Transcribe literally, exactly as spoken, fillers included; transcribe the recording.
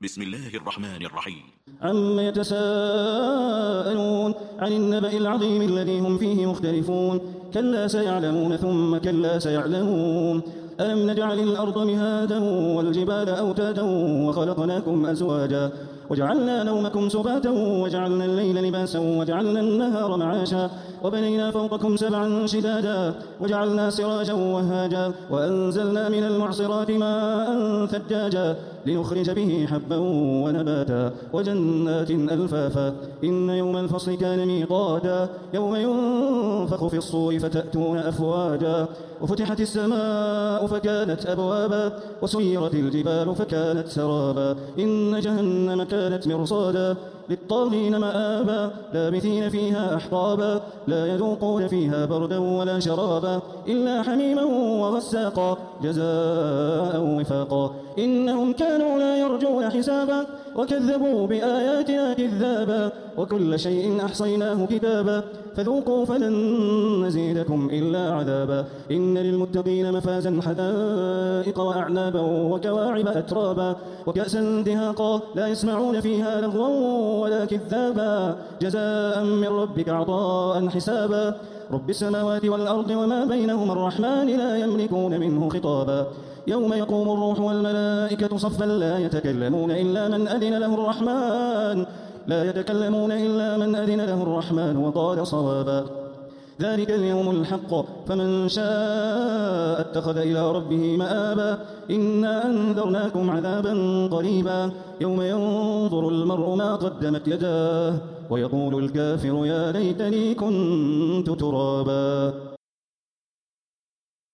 بسم الله الرحمن الرحيم. عم يتساءلون عن النبأ العظيم الذي هم فيه مختلفون كلا سيعلمون ثم كلا سيعلمون ألم نجعل الأرض مهادا والجبال أوتادا وخلقناكم أزواجا وجعلنا نومكم سباتا وجعلنا الليل لباسا وجعلنا النهار معاشا وبنينا فوقكم سبعا شدادا وجعلنا سراجا وهاجا وأنزلنا من المعصرات ماء ثجاجا لنخرج به حبا ونباتا وجنات ألفافا إن يوم الفصل كان ميقاتا يوم ينفخ في الصور فتأتون أفواجا وفتحت السماء فكانت أبوابا وسيرت الجبال فكانت سرابا إن جهنم كانت مرصادا للطاغين مآبا لابثين فيها أحقابا لا يذوقون فيها بردا ولا شرابا إلا حميما وغساقا جزاء وفاقا إنهم كانوا لا يرجون حسابا وكذبوا بآياتنا كذابا وكل شيء أحصيناه كتابا فذوقوا فلن نزيدكم إلا عذابا إن للمتقين مفازا حدائق وأعنابا وكواعب أترابا وكأسا دهاقا لا يسمعون فيها لغوا ولا كذابا جزاء من ربك عطاء حسابا رب السماوات والأرض وما بينهما الرحمن لا يملكون منه خطابا يوم يقوم الروح والملائكة صفا لا يتكلمون إلا من أذن له الرحمن لا يتكلمون إلا من أذن له الرحمن وقال صوابا ذلك اليوم الحق فمن شاء اتخذ إلى ربه مآبا إنا أنذرناكم عذابا قريبا يوم ينظر المرء ما قدمت يداه ويقول الكافر يا ليتني كنت ترابا.